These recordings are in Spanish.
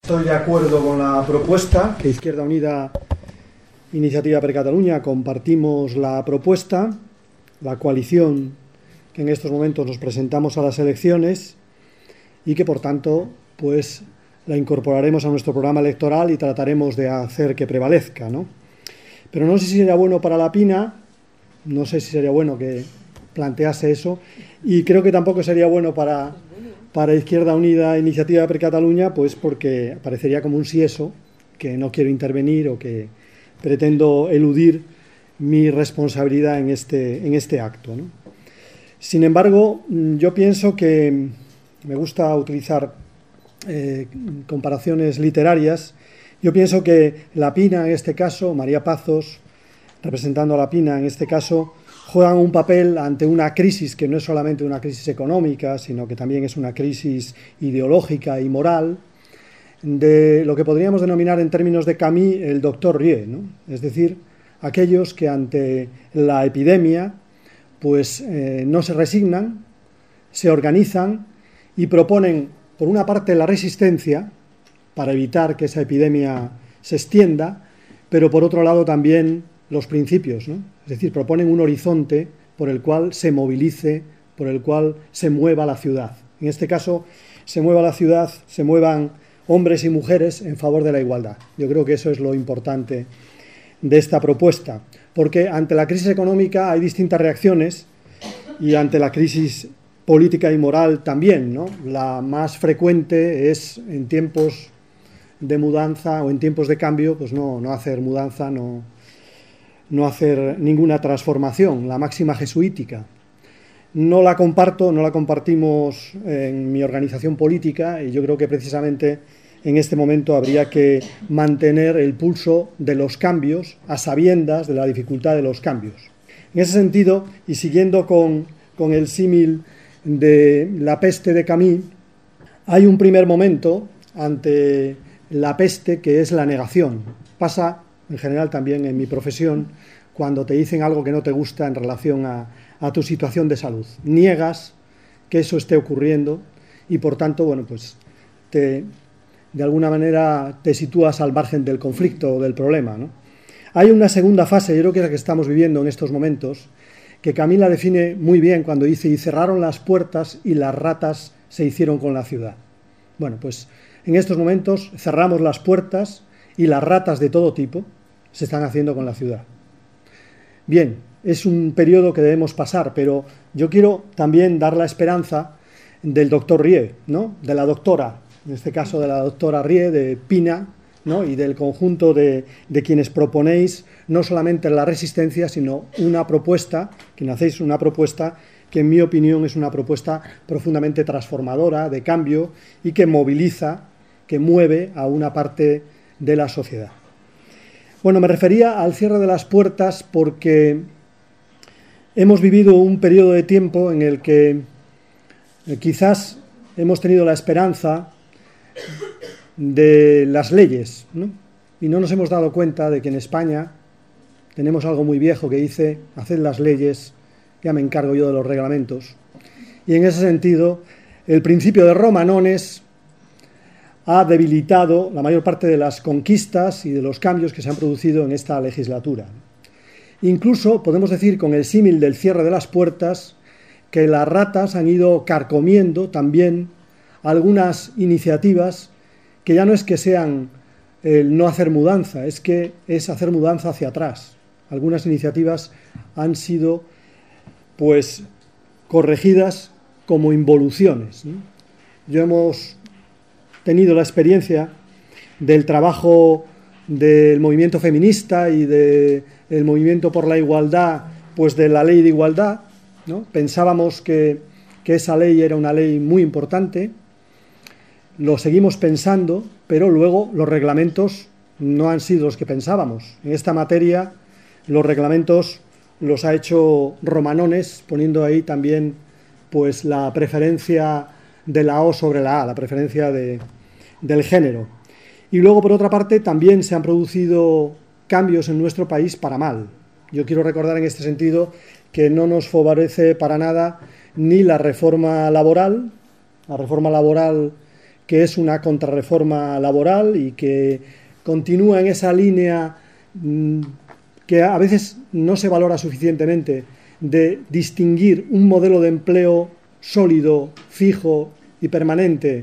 Estoy de acuerdo con la propuesta que Izquierda Unida, Iniciativa per Catalunya compartimos la propuesta, la coalición que en estos momentos nos presentamos a las elecciones y que por tanto pues la incorporaremos a nuestro programa electoral y trataremos de hacer que prevalezca, ¿no? Pero no sé si sería bueno para la PINA, no sé si sería bueno que plantease eso, y creo que tampoco sería bueno para Izquierda Unida, Iniciativa per Catalunya, pues porque parecería como un sieso, que no quiero intervenir o que pretendo eludir mi responsabilidad en este acto, ¿no? Sin embargo, yo pienso que me gusta utilizar comparaciones literarias. Yo pienso que la PINA, en este caso, María Pazos, representando a la PINA, en este caso, juegan un papel ante una crisis que no es solamente una crisis económica, sino que también es una crisis ideológica y moral, de lo que podríamos denominar en términos de Camus el doctor Rieu, ¿no? Es decir, aquellos que ante la epidemia pues no se resignan, se organizan y proponen, por una parte, la resistencia para evitar que esa epidemia se extienda, pero por otro lado también los principios, ¿no? Es decir, proponen un horizonte por el cual se movilice, por el cual se mueva la ciudad. En este caso, se mueva la ciudad, se muevan hombres y mujeres en favor de la igualdad. Yo creo que eso es lo importante de esta propuesta, porque ante la crisis económica hay distintas reacciones y ante la crisis política y moral también, ¿no? La más frecuente es en tiempos de mudanza o en tiempos de cambio, pues no hacer mudanza, no hacer ninguna transformación, la máxima jesuítica. No la compartimos en mi organización política y yo creo que precisamente en este momento habría que mantener el pulso de los cambios a sabiendas de la dificultad de los cambios. En ese sentido, y siguiendo con el símil de la peste de Camus, hay un primer momento ante la peste que es la negación. Pasa en general también en mi profesión, cuando te dicen algo que no te gusta en relación a tu situación de salud. Niegas que eso esté ocurriendo y por tanto, bueno, pues de alguna manera te sitúas al margen del conflicto o del problema, ¿no? Hay una segunda fase, yo creo que es la que estamos viviendo en estos momentos, que Camila define muy bien cuando dice: y cerraron las puertas y las ratas se hicieron con la ciudad. Bueno, pues en estos momentos cerramos las puertas y las ratas de todo tipo se están haciendo con la ciudad. Bien, es un periodo que debemos pasar, pero yo quiero también dar la esperanza del doctor Rieu, ¿no? De la doctora, en este caso de la doctora Rieu, de PINA, ¿no? Y del conjunto de quienes proponéis no solamente la resistencia, sino una propuesta, que hacéis una propuesta que en mi opinión es una propuesta profundamente transformadora, de cambio, y que moviliza, que mueve a una parte de la sociedad. Bueno, me refería al cierre de las puertas porque hemos vivido un periodo de tiempo en el que quizás hemos tenido la esperanza de las leyes, ¿no? Y no nos hemos dado cuenta de que en España tenemos algo muy viejo que dice: haced las leyes, ya me encargo yo de los reglamentos. Y en ese sentido, el principio de Romanones ha debilitado la mayor parte de las conquistas y de los cambios que se han producido en esta legislatura. Incluso podemos decir, con el símil del cierre de las puertas, que las ratas han ido carcomiendo también algunas iniciativas que ya no es que sean el no hacer mudanza, es que es hacer mudanza hacia atrás. Algunas iniciativas han sido pues corregidas como involuciones, ¿no? Yo hemos tenido la experiencia del trabajo del movimiento feminista y del movimiento por la igualdad, pues de la ley de igualdad, ¿no? Pensábamos que esa ley era una ley muy importante, lo seguimos pensando, pero luego los reglamentos no han sido los que pensábamos. En esta materia los reglamentos los ha hecho Romanones, poniendo ahí también pues la preferencia de la O sobre la A, la preferencia del género. Y luego, por otra parte, también se han producido cambios en nuestro país para mal. Yo quiero recordar en este sentido que no nos favorece para nada ni la reforma laboral que es una contrarreforma laboral y que continúa en esa línea que a veces no se valora suficientemente, de distinguir un modelo de empleo sólido, fijo y permanente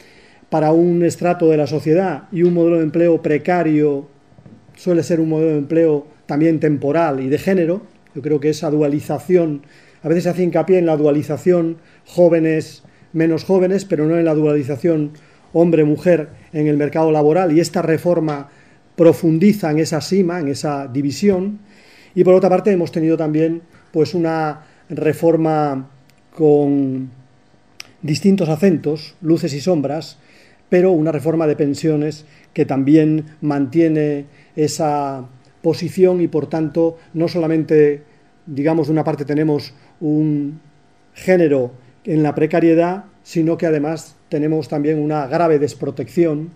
para un estrato de la sociedad y un modelo de empleo precario, suele ser un modelo de empleo también temporal y de género. Yo creo que esa dualización, a veces se hace hincapié en la dualización jóvenes, menos jóvenes, pero no en la dualización hombre-mujer en el mercado laboral, y esta reforma profundiza en esa sima, en esa división. Y por otra parte hemos tenido también pues una reforma con distintos acentos, luces y sombras, pero una reforma de pensiones que también mantiene esa posición y, por tanto, no solamente, digamos, de una parte tenemos un género en la precariedad, sino que además tenemos también una grave desprotección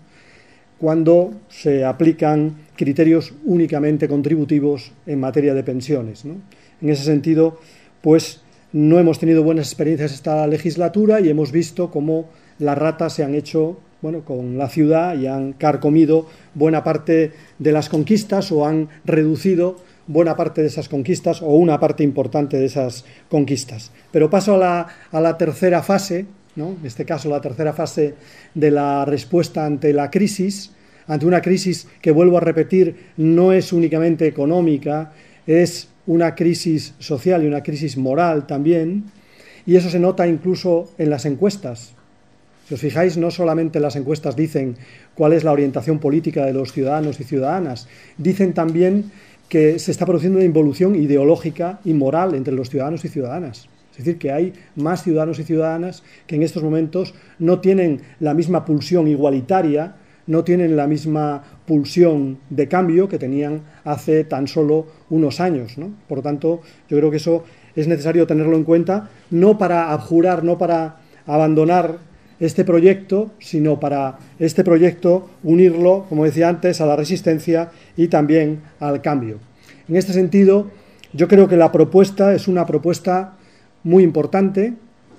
cuando se aplican criterios únicamente contributivos en materia de pensiones, ¿no? En ese sentido, pues no hemos tenido buenas experiencias esta legislatura y hemos visto cómo las ratas se han hecho, bueno, con la ciudad y han carcomido buena parte de las conquistas o han reducido buena parte de esas conquistas o una parte importante de esas conquistas. Pero paso a la tercera fase, ¿no? En este caso la tercera fase de la respuesta ante la crisis, ante una crisis que, vuelvo a repetir, no es únicamente económica, es una crisis social y una crisis moral también, y eso se nota incluso en las encuestas. Si os fijáis, no solamente las encuestas dicen cuál es la orientación política de los ciudadanos y ciudadanas, dicen también que se está produciendo una involución ideológica y moral entre los ciudadanos y ciudadanas. Es decir, que hay más ciudadanos y ciudadanas que en estos momentos no tienen la misma pulsión igualitaria, no tienen la misma pulsión de cambio que tenían hace tan solo unos años, ¿no? Por lo tanto, yo creo que eso es necesario tenerlo en cuenta, no para abjurar, no para abandonar este proyecto, sino para este proyecto unirlo, como decía antes, a la resistencia y también al cambio. En este sentido, yo creo que la propuesta es una propuesta muy importante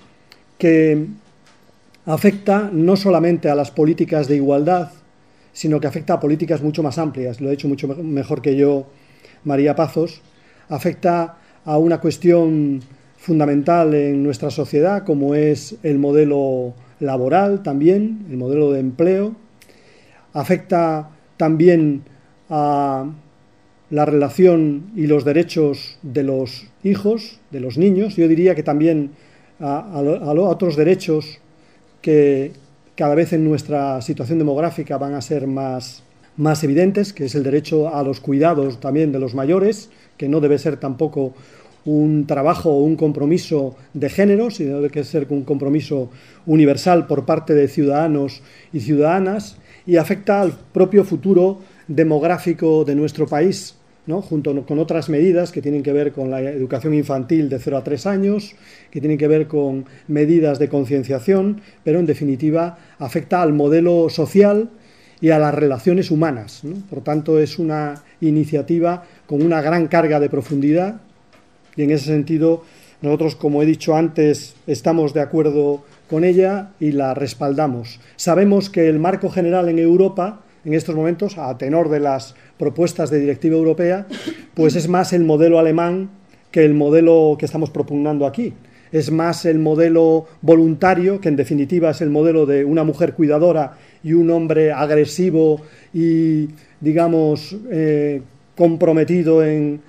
que afecta no solamente a las políticas de igualdad, sino que afecta a políticas mucho más amplias. Lo ha dicho mucho mejor que yo María Pazos. Afecta a una cuestión fundamental en nuestra sociedad, como es el modelo laboral también, el modelo de empleo. Afecta también a la relación y los derechos de los hijos, de los niños. Yo diría que también a otros derechos que cada vez en nuestra situación demográfica van a ser más evidentes, que es el derecho a los cuidados también de los mayores, que no debe ser tampoco un trabajo o un compromiso de género, sino debe ser un compromiso universal por parte de ciudadanos y ciudadanas, y afecta al propio futuro demográfico de nuestro país, ¿no? Junto con otras medidas que tienen que ver con la educación infantil de 0 a 3 años, que tienen que ver con medidas de concienciación, pero en definitiva afecta al modelo social y a las relaciones humanas, ¿no? Por tanto, es una iniciativa con una gran carga de profundidad y en ese sentido nosotros, como he dicho antes, estamos de acuerdo con ella y la respaldamos. Sabemos que el marco general en Europa en estos momentos, a tenor de las propuestas de directiva europea, pues es más el modelo alemán que el modelo que estamos propugnando aquí. Es más el modelo voluntario, que en definitiva es el modelo de una mujer cuidadora y un hombre agresivo y, digamos, comprometido en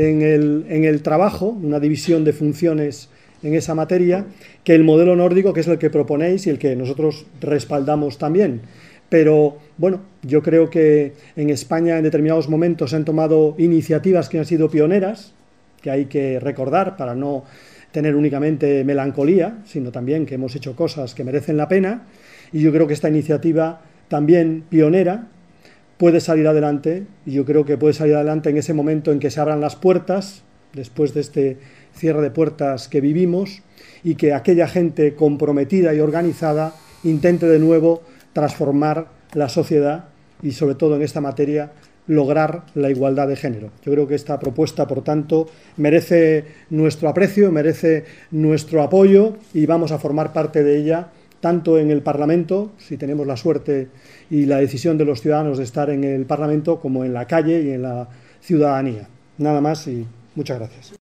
el trabajo, una división de funciones en esa materia, que el modelo nórdico, que es el que proponéis y el que nosotros respaldamos también. Pero, bueno, yo creo que en España en determinados momentos se han tomado iniciativas que han sido pioneras, que hay que recordar para no tener únicamente melancolía, sino también que hemos hecho cosas que merecen la pena, y yo creo que esta iniciativa también pionera puede salir adelante, y yo creo que puede salir adelante en ese momento en que se abran las puertas, después de este cierre de puertas que vivimos, y que aquella gente comprometida y organizada intente de nuevo transformar la sociedad y, sobre todo en esta materia, lograr la igualdad de género. Yo creo que esta propuesta, por tanto, merece nuestro aprecio, merece nuestro apoyo y vamos a formar parte de ella tanto en el Parlamento, si tenemos la suerte y la decisión de los ciudadanos de estar en el Parlamento, como en la calle y en la ciudadanía. Nada más y muchas gracias.